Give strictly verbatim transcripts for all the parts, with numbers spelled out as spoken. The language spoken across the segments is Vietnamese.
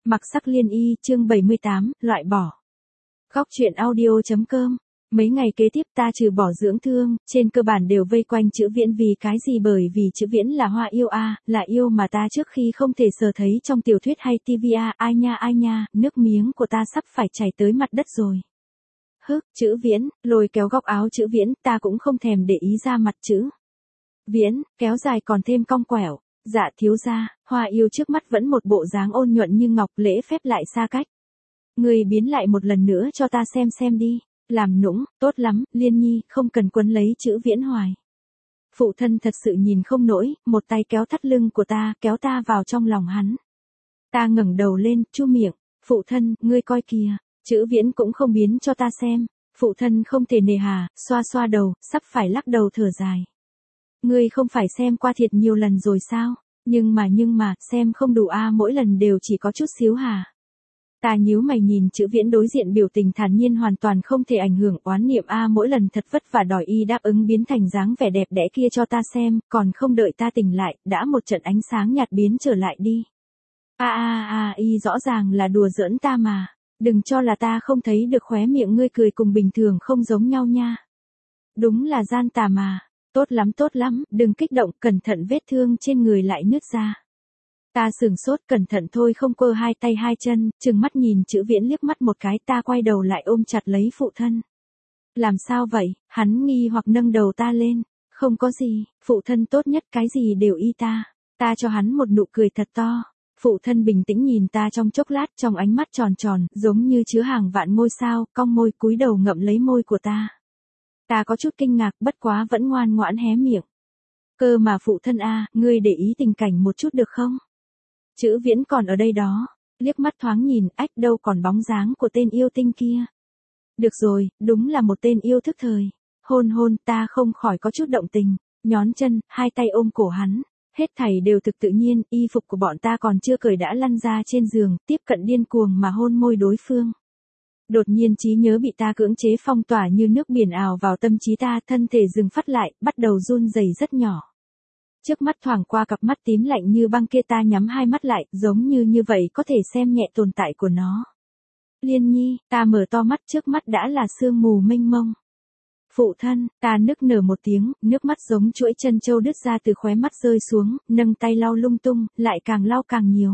Mặc sắc liên y, chương bảy mươi tám, loại bỏ. Góc truyện audio chấm com. Mấy ngày kế tiếp ta trừ bỏ dưỡng thương, trên cơ bản đều vây quanh chữ Viễn vì cái gì bởi vì chữ Viễn là hoa yêu a, à, là yêu mà ta trước khi không thể sờ thấy trong tiểu thuyết hay tivi a, à, ai nha ai nha, nước miếng của ta sắp phải chảy tới mặt đất rồi. Hức, chữ Viễn, lôi kéo góc áo chữ Viễn, ta cũng không thèm để ý ra mặt chữ Viễn, kéo dài còn thêm cong quẻo. Dạ thiếu gia, hoa yêu trước mắt vẫn một bộ dáng ôn nhuận như ngọc, lễ phép lại xa cách. Người biến lại một lần nữa cho ta xem xem đi. Làm nũng, tốt lắm, Liên Nhi, không cần quấn lấy chữ Viễn hoài. Phụ thân thật sự nhìn không nổi, một tay kéo thắt lưng của ta, kéo ta vào trong lòng hắn. Ta ngẩng đầu lên, chu miệng, phụ thân, ngươi coi kìa, chữ Viễn cũng không biến cho ta xem. Phụ thân không thể nề hà, xoa xoa đầu, sắp phải lắc đầu thở dài. Ngươi không phải xem qua thiệt nhiều lần rồi sao? Nhưng mà nhưng mà, xem không đủ a, à, mỗi lần đều chỉ có chút xíu hà. Ta nhíu mày nhìn chữ Viễn đối diện biểu tình thản nhiên hoàn toàn không thể ảnh hưởng oán niệm a, à, mỗi lần thật vất vả đòi y đáp ứng biến thành dáng vẻ đẹp đẽ kia cho ta xem, còn không đợi ta tỉnh lại, đã một trận ánh sáng nhạt biến trở lại đi. A a a, y rõ ràng là đùa giỡn ta mà, đừng cho là ta không thấy được khóe miệng ngươi cười cùng bình thường không giống nhau nha. Đúng là gian tà mà. Tốt lắm tốt lắm, đừng kích động, cẩn thận vết thương trên người lại nứt ra. Ta sửng sốt, cẩn thận thôi không cơ hai tay hai chân, trừng mắt nhìn chữ Viễn liếc mắt một cái, ta quay đầu lại ôm chặt lấy phụ thân. Làm sao vậy? Hắn nghi hoặc nâng đầu ta lên. Không có gì, phụ thân tốt nhất cái gì đều y ta. Ta cho hắn một nụ cười thật to. Phụ thân bình tĩnh nhìn ta trong chốc lát, trong ánh mắt tròn tròn, giống như chứa hàng vạn ngôi sao, cong môi cúi đầu ngậm lấy môi của ta. Ta có chút kinh ngạc, bất quá vẫn ngoan ngoãn hé miệng. Cơ mà phụ thân a, ngươi để ý tình cảnh một chút được không? Chữ Viễn còn ở đây đó, liếc mắt thoáng nhìn, ách đâu còn bóng dáng của tên yêu tinh kia. Được rồi, đúng là một tên yêu thức thời. Hôn hôn, ta không khỏi có chút động tình, nhón chân, hai tay ôm cổ hắn. Hết thảy đều thực tự nhiên, y phục của bọn ta còn chưa cởi đã lăn ra trên giường, tiếp cận điên cuồng mà hôn môi đối phương. Đột nhiên trí nhớ bị ta cưỡng chế phong tỏa như nước biển ào vào tâm trí ta, thân thể dừng phát lại, bắt đầu run rẩy rất nhỏ. Trước mắt thoảng qua cặp mắt tím lạnh như băng kia, ta nhắm hai mắt lại, giống như như vậy có thể xem nhẹ tồn tại của nó. Liên Nhi, ta mở to mắt, trước mắt đã là sương mù mênh mông. Phụ thân, ta nức nở một tiếng, nước mắt giống chuỗi chân châu đứt ra từ khóe mắt rơi xuống, nâng tay lau lung tung, lại càng lau càng nhiều.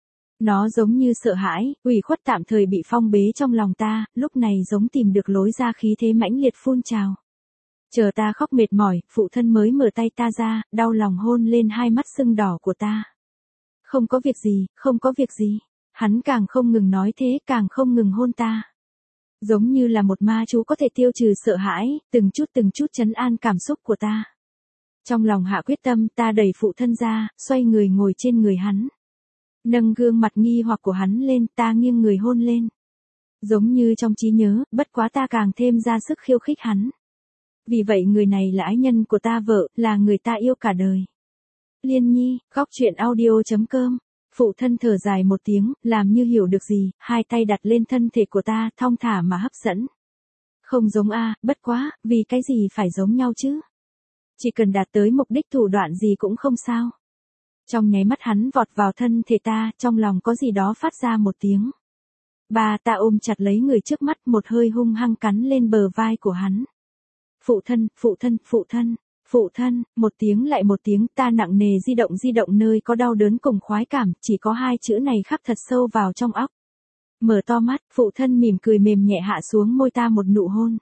Nó giống như sợ hãi, ủy khuất tạm thời bị phong bế trong lòng ta, lúc này giống tìm được lối ra, khí thế mãnh liệt phun trào. Chờ ta khóc mệt mỏi, phụ thân mới mở tay ta ra, đau lòng hôn lên hai mắt sưng đỏ của ta. Không có việc gì, không có việc gì. Hắn càng không ngừng nói thế, càng không ngừng hôn ta. Giống như là một ma chú có thể tiêu trừ sợ hãi, từng chút từng chút trấn an cảm xúc của ta. Trong lòng hạ quyết tâm, ta đẩy phụ thân ra, xoay người ngồi trên người hắn. Nâng gương mặt nghi hoặc của hắn lên, ta nghiêng người hôn lên. Giống như trong trí nhớ, bất quá ta càng thêm ra sức khiêu khích hắn. Vì vậy người này là ái nhân của ta, vợ, là người ta yêu cả đời. Liên Nhi, góc truyện audio chấm com. Phụ thân thở dài một tiếng, làm như hiểu được gì, hai tay đặt lên thân thể của ta, thong thả mà hấp dẫn. Không giống a, à, bất quá, vì cái gì phải giống nhau chứ? Chỉ cần đạt tới mục đích thủ đoạn gì cũng không sao. Trong nháy mắt hắn vọt vào thân thể ta, trong lòng có gì đó phát ra một tiếng. Ba, ta ôm chặt lấy người trước mắt, một hơi hung hăng cắn lên bờ vai của hắn. Phụ thân, phụ thân, phụ thân, phụ thân, một tiếng lại một tiếng, ta nặng nề di động di động nơi có đau đớn cùng khoái cảm, chỉ có hai chữ này khắc thật sâu vào trong óc. Mở to mắt, phụ thân mỉm cười mềm nhẹ hạ xuống môi ta một nụ hôn.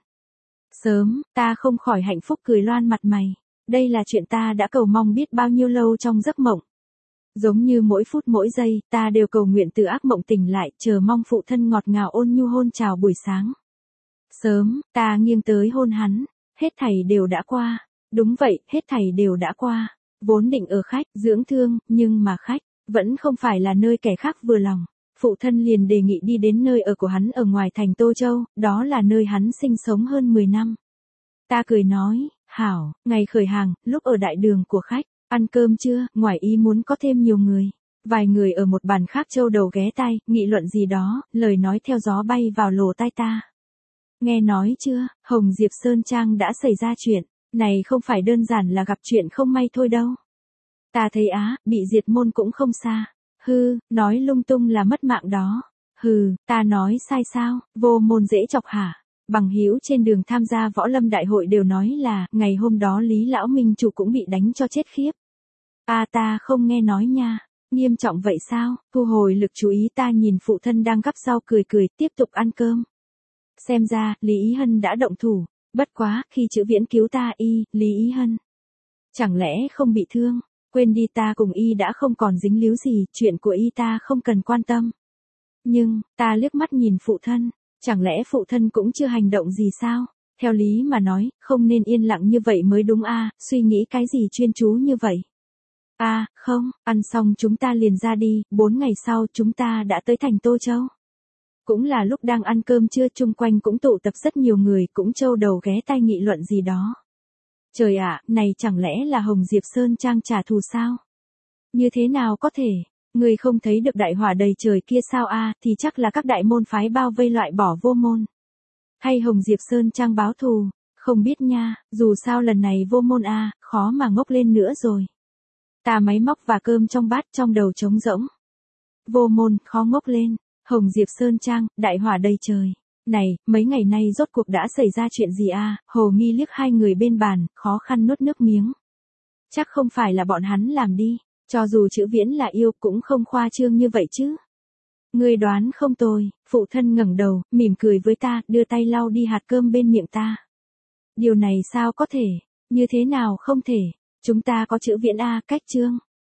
Sớm, ta không khỏi hạnh phúc cười loan mặt mày. Đây là chuyện ta đã cầu mong biết bao nhiêu lâu trong giấc mộng. Giống như mỗi phút mỗi giây, ta đều cầu nguyện từ ác mộng tỉnh lại, chờ mong phụ thân ngọt ngào ôn nhu hôn chào buổi sáng. Sớm, ta nghiêng tới hôn hắn, hết thảy đều đã qua. Đúng vậy, hết thảy đều đã qua. Vốn định ở khách, dưỡng thương, nhưng mà khách, vẫn không phải là nơi kẻ khác vừa lòng. Phụ thân liền đề nghị đi đến nơi ở của hắn ở ngoài thành Tô Châu, đó là nơi hắn sinh sống hơn mười năm. Ta cười nói, hảo, ngày khởi hàng, lúc ở đại đường của khách. Ăn cơm chưa, ngoài ý muốn có thêm nhiều người. Vài người ở một bàn khác châu đầu ghé tai, nghị luận gì đó, lời nói theo gió bay vào lỗ tai ta. Nghe nói chưa, Hồng Diệp Sơn Trang đã xảy ra chuyện, này không phải đơn giản là gặp chuyện không may thôi đâu. Ta thấy á, bị diệt môn cũng không xa. Hư, nói lung tung là mất mạng đó. Hừ, ta nói sai sao, vô môn dễ chọc hả? Bằng hữu trên đường tham gia võ lâm đại hội đều nói là, ngày hôm đó Lý Lão Minh Chủ cũng bị đánh cho chết khiếp. À ta không nghe nói nha, nghiêm trọng vậy sao? Thu hồi lực chú ý, ta nhìn phụ thân đang gắp rau cười cười, tiếp tục ăn cơm. Xem ra, Lý Ý Hân đã động thủ, bất quá, khi Chữ Viễn cứu ta y, Lý Ý Hân chẳng lẽ không bị thương? Quên đi, ta cùng y đã không còn dính líu gì, chuyện của y ta không cần quan tâm. Nhưng, ta liếc mắt nhìn phụ thân, chẳng lẽ phụ thân cũng chưa hành động gì sao? Theo lý mà nói, không nên yên lặng như vậy mới đúng a, suy nghĩ cái gì chuyên chú như vậy? À, không, ăn xong chúng ta liền ra đi, bốn ngày sau chúng ta đã tới thành Tô Châu. Cũng là lúc đang ăn cơm trưa, chung quanh cũng tụ tập rất nhiều người, cũng trâu đầu ghé tai nghị luận gì đó. Trời ạ, này chẳng lẽ là Hồng Diệp Sơn Trang trả thù sao? Như thế nào có thể? Người không thấy được đại hỏa đầy trời kia sao a, thì chắc là các đại môn phái bao vây loại bỏ vô môn. Hay Hồng Diệp Sơn Trang báo thù, không biết nha, dù sao lần này vô môn a, khó mà ngốc lên nữa rồi. Ta máy móc và cơm trong bát, trong đầu trống rỗng. Vô môn, khó ngốc lên, Hồng Diệp Sơn Trang, đại hỏa đầy trời. Này, mấy ngày nay rốt cuộc đã xảy ra chuyện gì a? Hồ Nghi liếc hai người bên bàn, khó khăn nuốt nước miếng. Chắc không phải là bọn hắn làm đi, cho dù Chữ Viễn là yêu cũng không khoa trương như vậy chứ. Ngươi đoán không tồi, phụ thân ngẩng đầu, mỉm cười với ta, đưa tay lau đi hạt cơm bên miệng ta. Điều này sao có thể, như thế nào không thể, chúng ta có Chữ Viễn a, cách trương.